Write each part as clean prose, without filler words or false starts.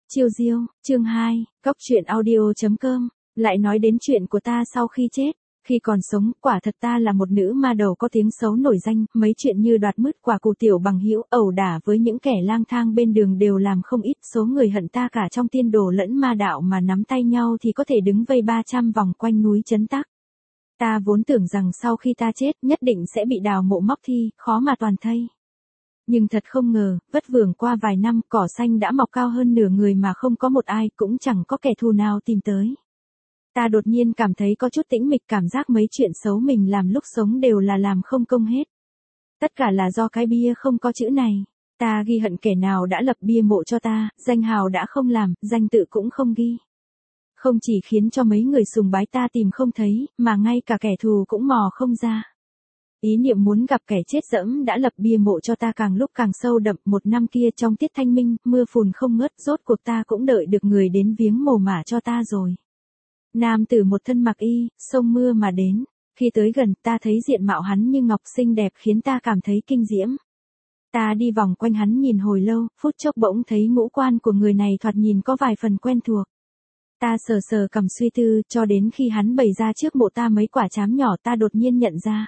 Chiêu diêu, chương 2, góc truyện audio.com, lại nói đến chuyện của ta sau khi chết. Khi còn sống, quả thật ta là một nữ ma đầu có tiếng xấu nổi danh, mấy chuyện như đoạt mứt quả củ tiểu bằng hữu, ẩu đả với những kẻ lang thang bên đường đều làm không ít số người hận ta cả trong tiên đồ lẫn ma đạo mà nắm tay nhau thì có thể đứng vây 300 vòng quanh núi Trấn Tắc. Ta vốn tưởng rằng sau khi ta chết nhất định sẽ bị đào mộ móc thi, khó mà toàn thây. Nhưng thật không ngờ, vất vưởng qua vài năm, cỏ xanh đã mọc cao hơn nửa người mà không có một ai, cũng chẳng có kẻ thù nào tìm tới. Ta đột nhiên cảm thấy có chút tĩnh mịch, cảm giác mấy chuyện xấu mình làm lúc sống đều là làm không công hết. Tất cả là do cái bia không có chữ này. Ta ghi hận kẻ nào đã lập bia mộ cho ta, danh hào đã không làm, danh tự cũng không ghi. Không chỉ khiến cho mấy người sùng bái ta tìm không thấy, mà ngay cả kẻ thù cũng mò không ra. Ý niệm muốn gặp kẻ chết dẫm đã lập bia mộ cho ta càng lúc càng sâu đậm. Một năm kia trong tiết thanh minh, mưa phùn không ngớt, rốt cuộc ta cũng đợi được người đến viếng mồ mả cho ta rồi. Nam tử một thân mặc y, xông mưa mà đến. Khi tới gần, ta thấy diện mạo hắn như ngọc xinh đẹp khiến ta cảm thấy kinh diễm. Ta đi vòng quanh hắn nhìn hồi lâu, phút chốc bỗng thấy ngũ quan của người này thoạt nhìn có vài phần quen thuộc. Ta sờ sờ cầm suy tư, cho đến khi hắn bày ra trước mộ ta mấy quả trám nhỏ, ta đột nhiên nhận ra.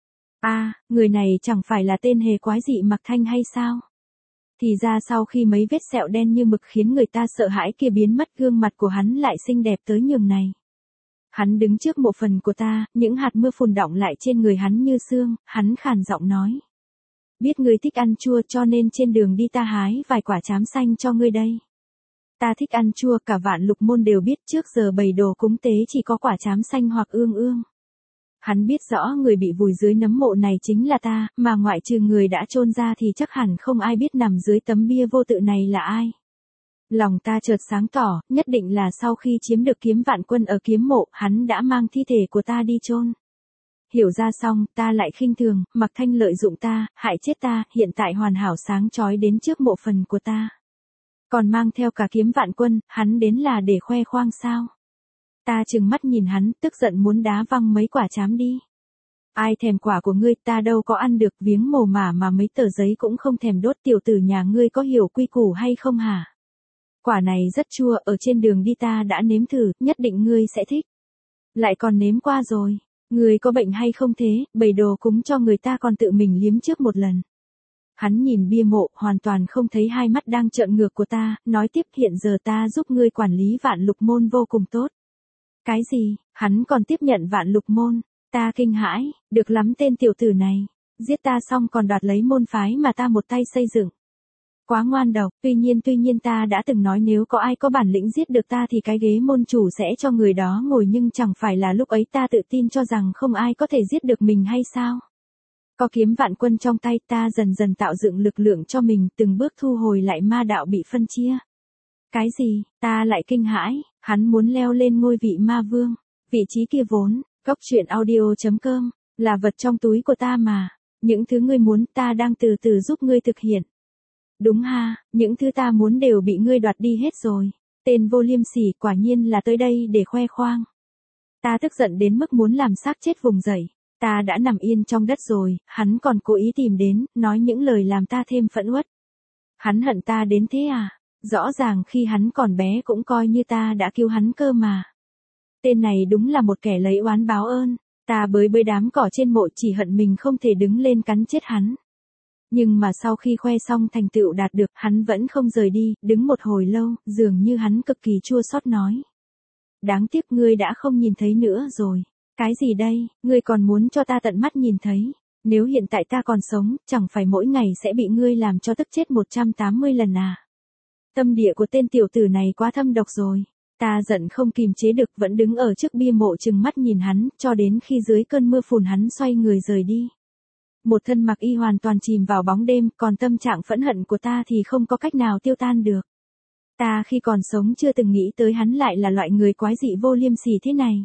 Người này chẳng phải là tên hề quái dị Mạc Thanh hay sao? Thì ra sau khi mấy vết sẹo đen như mực khiến người ta sợ hãi kia biến mất, gương mặt của hắn lại xinh đẹp tới nhường này. Hắn đứng trước mộ phần của ta, những hạt mưa phùn đọng lại trên người hắn như sương, hắn khàn giọng nói. Biết ngươi thích ăn chua cho nên trên đường đi ta hái vài quả trám xanh cho ngươi đây. Ta thích ăn chua, cả Vạn Lục Môn đều biết, trước giờ bày đồ cúng tế chỉ có quả trám xanh hoặc ương ương. Hắn biết rõ người bị vùi dưới nấm mộ này chính là ta, mà ngoại trừ người đã chôn ra thì chắc hẳn không ai biết nằm dưới tấm bia vô tự này là ai. Lòng ta chợt sáng tỏ, nhất định là sau khi chiếm được kiếm vạn quân ở kiếm mộ, hắn đã mang thi thể của ta đi chôn. Hiểu ra xong, ta lại khinh thường, Mạc Thanh lợi dụng ta, hại chết ta, hiện tại hoàn hảo sáng chói đến trước mộ phần của ta. Còn mang theo cả kiếm vạn quân, hắn đến là để khoe khoang sao? Ta trừng mắt nhìn hắn, tức giận muốn đá văng mấy quả trám đi. Ai thèm quả của ngươi, ta đâu có ăn được, viếng mồ mả mà mấy tờ giấy cũng không thèm đốt, tiểu tử nhà ngươi có hiểu quy củ hay không hả? Quả này rất chua, ở trên đường đi ta đã nếm thử, nhất định ngươi sẽ thích. Lại còn nếm qua rồi, ngươi có bệnh hay không thế, bày đồ cúng cho người ta còn tự mình liếm trước một lần. Hắn nhìn bia mộ, hoàn toàn không thấy hai mắt đang trợn ngược của ta, nói tiếp, hiện giờ ta giúp ngươi quản lý Vạn Lục Môn vô cùng tốt. Cái gì, hắn còn tiếp nhận Vạn Lục Môn, ta kinh hãi, được lắm tên tiểu tử này, giết ta xong còn đoạt lấy môn phái mà ta một tay xây dựng. Quá ngoan độc, tuy nhiên ta đã từng nói nếu có ai có bản lĩnh giết được ta thì cái ghế môn chủ sẽ cho người đó ngồi, nhưng chẳng phải là lúc ấy ta tự tin cho rằng không ai có thể giết được mình hay sao? Có kiếm vạn quân trong tay, ta dần dần tạo dựng lực lượng cho mình, từng bước thu hồi lại ma đạo bị phân chia. Cái gì, ta lại kinh hãi, hắn muốn leo lên ngôi vị ma vương. Vị trí kia vốn, góc truyện audio.com, là vật trong túi của ta mà. Những thứ ngươi muốn ta đang từ từ giúp ngươi thực hiện. Đúng ha, những thứ ta muốn đều bị ngươi đoạt đi hết rồi. Tên vô liêm sỉ quả nhiên là tới đây để khoe khoang. Ta tức giận đến mức muốn làm xác chết vùng dậy. Ta đã nằm yên trong đất rồi, hắn còn cố ý tìm đến, nói những lời làm ta thêm phẫn uất. Hắn hận ta đến thế à? Rõ ràng khi hắn còn bé cũng coi như ta đã cứu hắn cơ mà. Tên này đúng là một kẻ lấy oán báo ơn. Ta bới đám cỏ trên mộ chỉ hận mình không thể đứng lên cắn chết hắn. Nhưng mà sau khi khoe xong thành tựu đạt được, hắn vẫn không rời đi, đứng một hồi lâu, dường như hắn cực kỳ chua xót nói. Đáng tiếc ngươi đã không nhìn thấy nữa rồi. Cái gì đây, ngươi còn muốn cho ta tận mắt nhìn thấy. Nếu hiện tại ta còn sống, chẳng phải mỗi ngày sẽ bị ngươi làm cho tức chết 180 lần à. Tâm địa của tên tiểu tử này quá thâm độc rồi. Ta giận không kìm chế được, vẫn đứng ở trước bia mộ trừng mắt nhìn hắn, cho đến khi dưới cơn mưa phùn hắn xoay người rời đi. Một thân mặc y hoàn toàn chìm vào bóng đêm, còn tâm trạng phẫn hận của ta thì không có cách nào tiêu tan được. Ta khi còn sống chưa từng nghĩ tới hắn lại là loại người quái dị vô liêm sỉ thế này.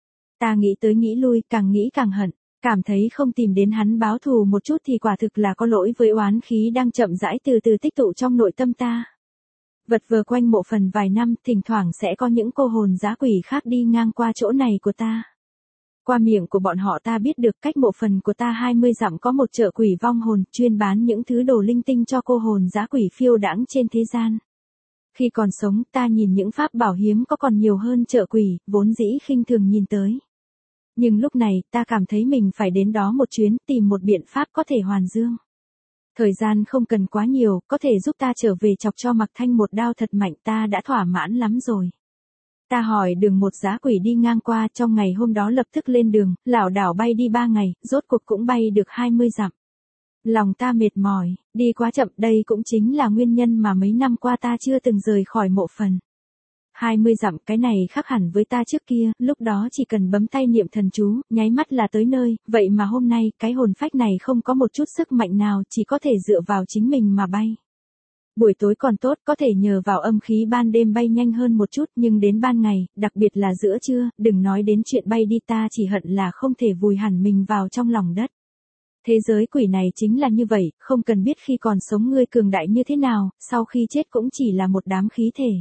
Ta nghĩ tới nghĩ lui, càng nghĩ càng hận, cảm thấy không tìm đến hắn báo thù một chút thì quả thực là có lỗi với oán khí đang chậm rãi từ từ tích tụ trong nội tâm ta. Vật vờ quanh mộ phần vài năm, thỉnh thoảng sẽ có những cô hồn dã quỷ khác đi ngang qua chỗ này của ta. Qua miệng của bọn họ ta biết được cách mộ phần của ta 20 dặm có một chợ quỷ vong hồn, chuyên bán những thứ đồ linh tinh cho cô hồn dã quỷ phiêu đãng trên thế gian. Khi còn sống ta nhìn những pháp bảo hiếm có còn nhiều hơn trợ quỷ, vốn dĩ khinh thường nhìn tới. Nhưng lúc này ta cảm thấy mình phải đến đó một chuyến tìm một biện pháp có thể hoàn dương. Thời gian không cần quá nhiều, có thể giúp ta trở về chọc cho Mạc Thanh một đao thật mạnh ta đã thỏa mãn lắm rồi. Ta hỏi đường một dã quỷ đi ngang qua trong ngày hôm đó lập tức lên đường, lảo đảo bay đi 3 ngày, rốt cuộc cũng bay được 20 dặm. Lòng ta mệt mỏi, đi quá chậm đây cũng chính là nguyên nhân mà mấy năm qua ta chưa từng rời khỏi mộ phần. 20 dặm cái này khác hẳn với ta trước kia, lúc đó chỉ cần bấm tay niệm thần chú, nháy mắt là tới nơi, vậy mà hôm nay cái hồn phách này không có một chút sức mạnh nào, chỉ có thể dựa vào chính mình mà bay. Buổi tối còn tốt, có thể nhờ vào âm khí ban đêm bay nhanh hơn một chút, nhưng đến ban ngày, đặc biệt là giữa trưa, đừng nói đến chuyện bay đi ta chỉ hận là không thể vùi hẳn mình vào trong lòng đất. Thế giới quỷ này chính là như vậy, không cần biết khi còn sống ngươi cường đại như thế nào, sau khi chết cũng chỉ là một đám khí thể.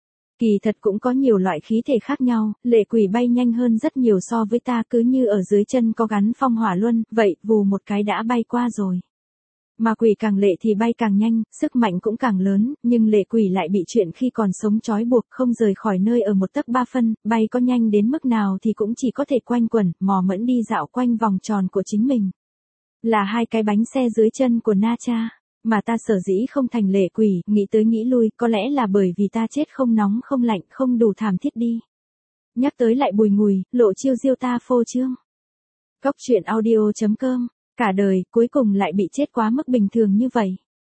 Kỳ thật cũng có nhiều loại khí thể khác nhau, lệ quỷ bay nhanh hơn rất nhiều so với ta cứ như ở dưới chân có gắn phong hỏa luân, vậy vù một cái đã bay qua rồi. Mà quỷ càng lệ thì bay càng nhanh, sức mạnh cũng càng lớn, nhưng lệ quỷ lại bị chuyện khi còn sống trói buộc không rời khỏi nơi ở 1 tấc 3 phân, bay có nhanh đến mức nào thì cũng chỉ có thể quanh quẩn, mò mẫm đi dạo quanh vòng tròn của chính mình. Là 2 cái bánh xe dưới chân của Na Cha. Mà ta sở dĩ không thành lệ quỷ, nghĩ tới nghĩ lui, có lẽ là bởi vì ta chết không nóng không lạnh, không đủ thảm thiết đi. Nhắc tới lại bùi ngùi, Lộ Chiêu diêu ta phô trương. Cóc truyện audio.com, cả đời, cuối cùng lại bị chết quá mức bình thường như vậy.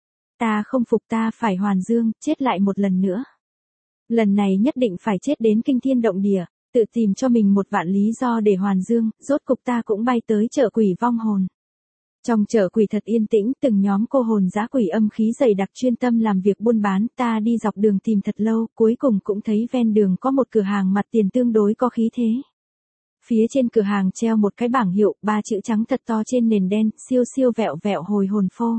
Ta không phục ta phải hoàn dương, chết lại một lần nữa. Lần này nhất định phải chết đến kinh thiên động địa, tự tìm cho mình một vạn lý do để hoàn dương, rốt cục ta cũng bay tới chợ quỷ vong hồn. Trong chợ quỷ thật yên tĩnh, từng nhóm cô hồn dã quỷ âm khí dày đặc chuyên tâm làm việc buôn bán, ta đi dọc đường tìm thật lâu, cuối cùng cũng thấy ven đường có một cửa hàng mặt tiền tương đối có khí thế. Phía trên cửa hàng treo một cái bảng hiệu, 3 chữ trắng thật to trên nền đen, siêu siêu vẹo vẹo hồi hồn phô.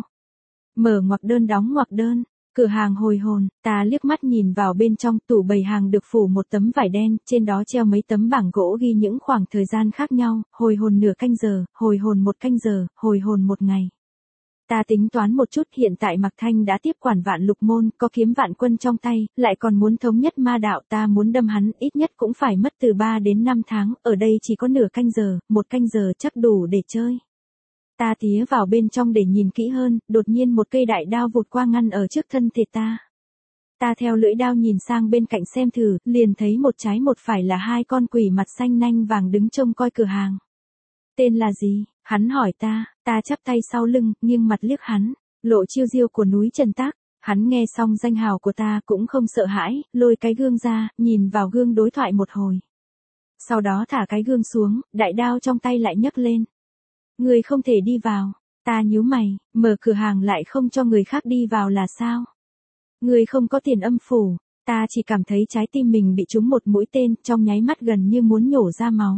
Mở ngoặc đơn đóng ngoặc đơn, cửa hàng hồi hồn, ta liếc mắt nhìn vào bên trong, tủ bày hàng được phủ một tấm vải đen, trên đó treo mấy tấm bảng gỗ ghi những khoảng thời gian khác nhau, hồi hồn nửa canh giờ, hồi hồn 1 canh giờ, hồi hồn 1 ngày. Ta tính toán một chút, hiện tại Mạc Thanh đã tiếp quản Vạn Lục Môn, có kiếm Vạn Quân trong tay, lại còn muốn thống nhất ma đạo, ta muốn đâm hắn, ít nhất cũng phải mất từ 3 đến 5 tháng, ở đây chỉ có nửa canh giờ, 1 canh giờ chắc đủ để chơi. Ta tía vào bên trong để nhìn kỹ hơn, đột nhiên một cây đại đao vụt qua ngăn ở trước thân thể ta. Ta theo lưỡi đao nhìn sang bên cạnh xem thử, liền thấy một trái một phải là 2 con quỷ mặt xanh nanh vàng đứng trông coi cửa hàng. Tên là gì? Hắn hỏi ta chắp tay sau lưng, nghiêng mặt liếc hắn, Lộ Chiêu diêu của núi Trần Tác. Hắn nghe xong danh hào của ta cũng không sợ hãi, lôi cái gương ra, nhìn vào gương đối thoại một hồi. Sau đó thả cái gương xuống, đại đao trong tay lại nhấc lên. Người không thể đi vào. Ta nhíu mày, mở cửa hàng lại không cho người khác đi vào là sao? Người không có tiền âm phủ. Ta chỉ cảm thấy trái tim mình bị trúng một mũi tên, trong nháy mắt gần như muốn nhổ ra máu.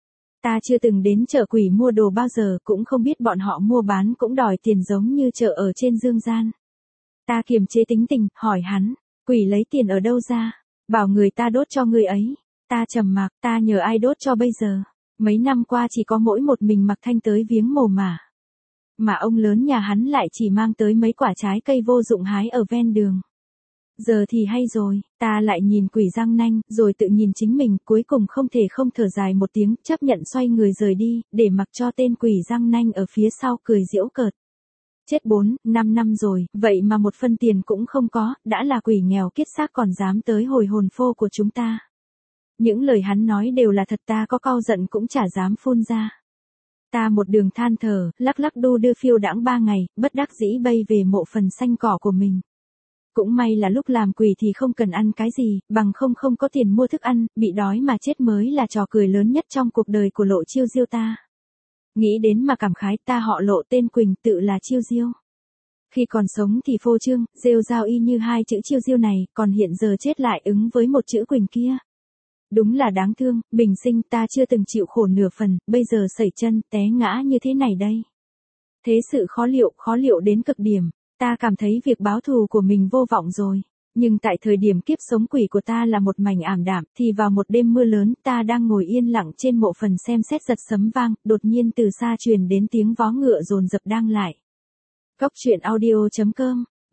Ta chưa từng đến chợ quỷ mua đồ bao giờ, cũng không biết bọn họ mua bán cũng đòi tiền giống như chợ ở trên dương gian. Ta kiềm chế tính tình, hỏi hắn, quỷ lấy tiền ở đâu ra? Bảo người ta đốt cho người ấy. Ta trầm mặc, ta nhờ ai đốt cho bây giờ? Mấy năm qua chỉ có mỗi một mình Mạc Thanh tới viếng mồ mả. Mà ông lớn nhà hắn lại chỉ mang tới mấy quả trái cây vô dụng hái ở ven đường. Giờ thì hay rồi, ta lại nhìn quỷ răng nanh, rồi tự nhìn chính mình, cuối cùng không thể không thở dài một tiếng, chấp nhận xoay người rời đi, để mặc cho tên quỷ răng nanh ở phía sau cười giễu cợt. Chết 4-5 năm rồi, vậy mà một phân tiền cũng không có, đã là quỷ nghèo kiết xác còn dám tới hồi hồn phô của chúng ta. Những lời hắn nói đều là thật, ta có cau giận cũng chả dám phun ra. Ta một đường than thở, lắc lắc đu đưa phiêu đãng 3 ngày, bất đắc dĩ bay về mộ phần xanh cỏ của mình. Cũng may là lúc làm quỷ thì không cần ăn cái gì, bằng không có tiền mua thức ăn, bị đói mà chết mới là trò cười lớn nhất trong cuộc đời của Lộ Chiêu diêu ta. Nghĩ đến mà cảm khái, ta họ Lộ tên Quỳnh, tự là Chiêu diêu. Khi còn sống thì phô trương, rêu rao y như 2 chữ Chiêu diêu này, còn hiện giờ chết lại ứng với một chữ Quỳnh kia. Đúng là đáng thương, bình sinh ta chưa từng chịu khổ nửa phần, bây giờ sẩy chân, té ngã như thế này đây. Thế sự khó liệu đến cực điểm, ta cảm thấy việc báo thù của mình vô vọng rồi. Nhưng tại thời điểm kiếp sống quỷ của ta là một mảnh ảm đạm, thì vào một đêm mưa lớn, ta đang ngồi yên lặng trên mộ phần xem xét giật sấm vang, đột nhiên từ xa truyền đến tiếng vó ngựa dồn dập đang lại. Cóc truyện audio.com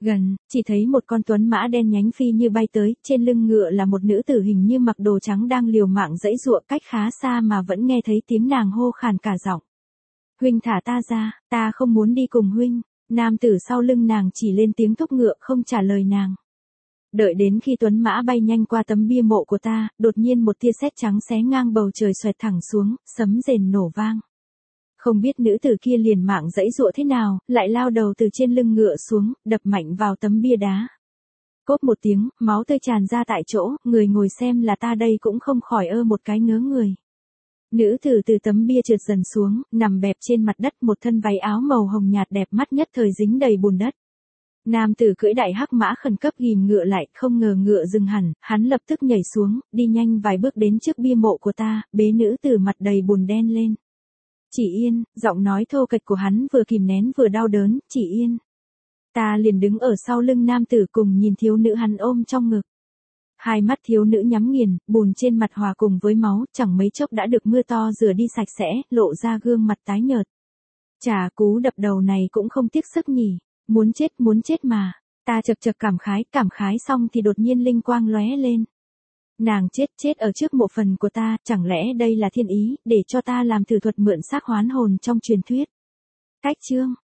Gần, chỉ thấy một con tuấn mã đen nhánh phi như bay tới, trên lưng ngựa là một nữ tử hình như mặc đồ trắng đang liều mạng giãy giụa, cách khá xa mà vẫn nghe thấy tiếng nàng hô khàn cả giọng. Huynh thả ta ra, ta không muốn đi cùng huynh. Nam tử sau lưng nàng chỉ lên tiếng thúc ngựa không trả lời nàng. Đợi đến khi tuấn mã bay nhanh qua tấm bia mộ của ta, đột nhiên một tia sét trắng xé ngang bầu trời xoẹt thẳng xuống, sấm rền nổ vang. Không biết nữ tử kia liền mạng giãy giụa thế nào, lại lao đầu từ trên lưng ngựa xuống, đập mạnh vào tấm bia đá. Cốp một tiếng, máu tươi tràn ra tại chỗ, người ngồi xem là ta đây cũng không khỏi một cái ngớ người. Nữ tử từ tấm bia trượt dần xuống, nằm bẹp trên mặt đất, một thân váy áo màu hồng nhạt đẹp mắt nhất thời dính đầy bùn đất. Nam tử cưỡi đại hắc mã khẩn cấp ghìm ngựa lại, không ngờ ngựa dừng hẳn, hắn lập tức nhảy xuống, đi nhanh vài bước đến trước bia mộ của ta, bế nữ tử mặt đầy bùn đen lên. Chỉ yên, giọng nói thô kệch của hắn vừa kìm nén vừa đau đớn, chỉ yên. Ta liền đứng ở sau lưng nam tử cùng nhìn thiếu nữ hắn ôm trong ngực. Hai mắt thiếu nữ nhắm nghiền, bùn trên mặt hòa cùng với máu, chẳng mấy chốc đã được mưa to rửa đi sạch sẽ, lộ ra gương mặt tái nhợt. Chà, cú đập đầu này cũng không tiếc sức nhỉ, muốn chết mà. Ta chật chật cảm khái xong thì đột nhiên linh quang lóe lên. Nàng chết ở trước mộ phần của ta, chẳng lẽ đây là thiên ý, để cho ta làm thử thuật mượn xác hoán hồn trong truyền thuyết. Cách chương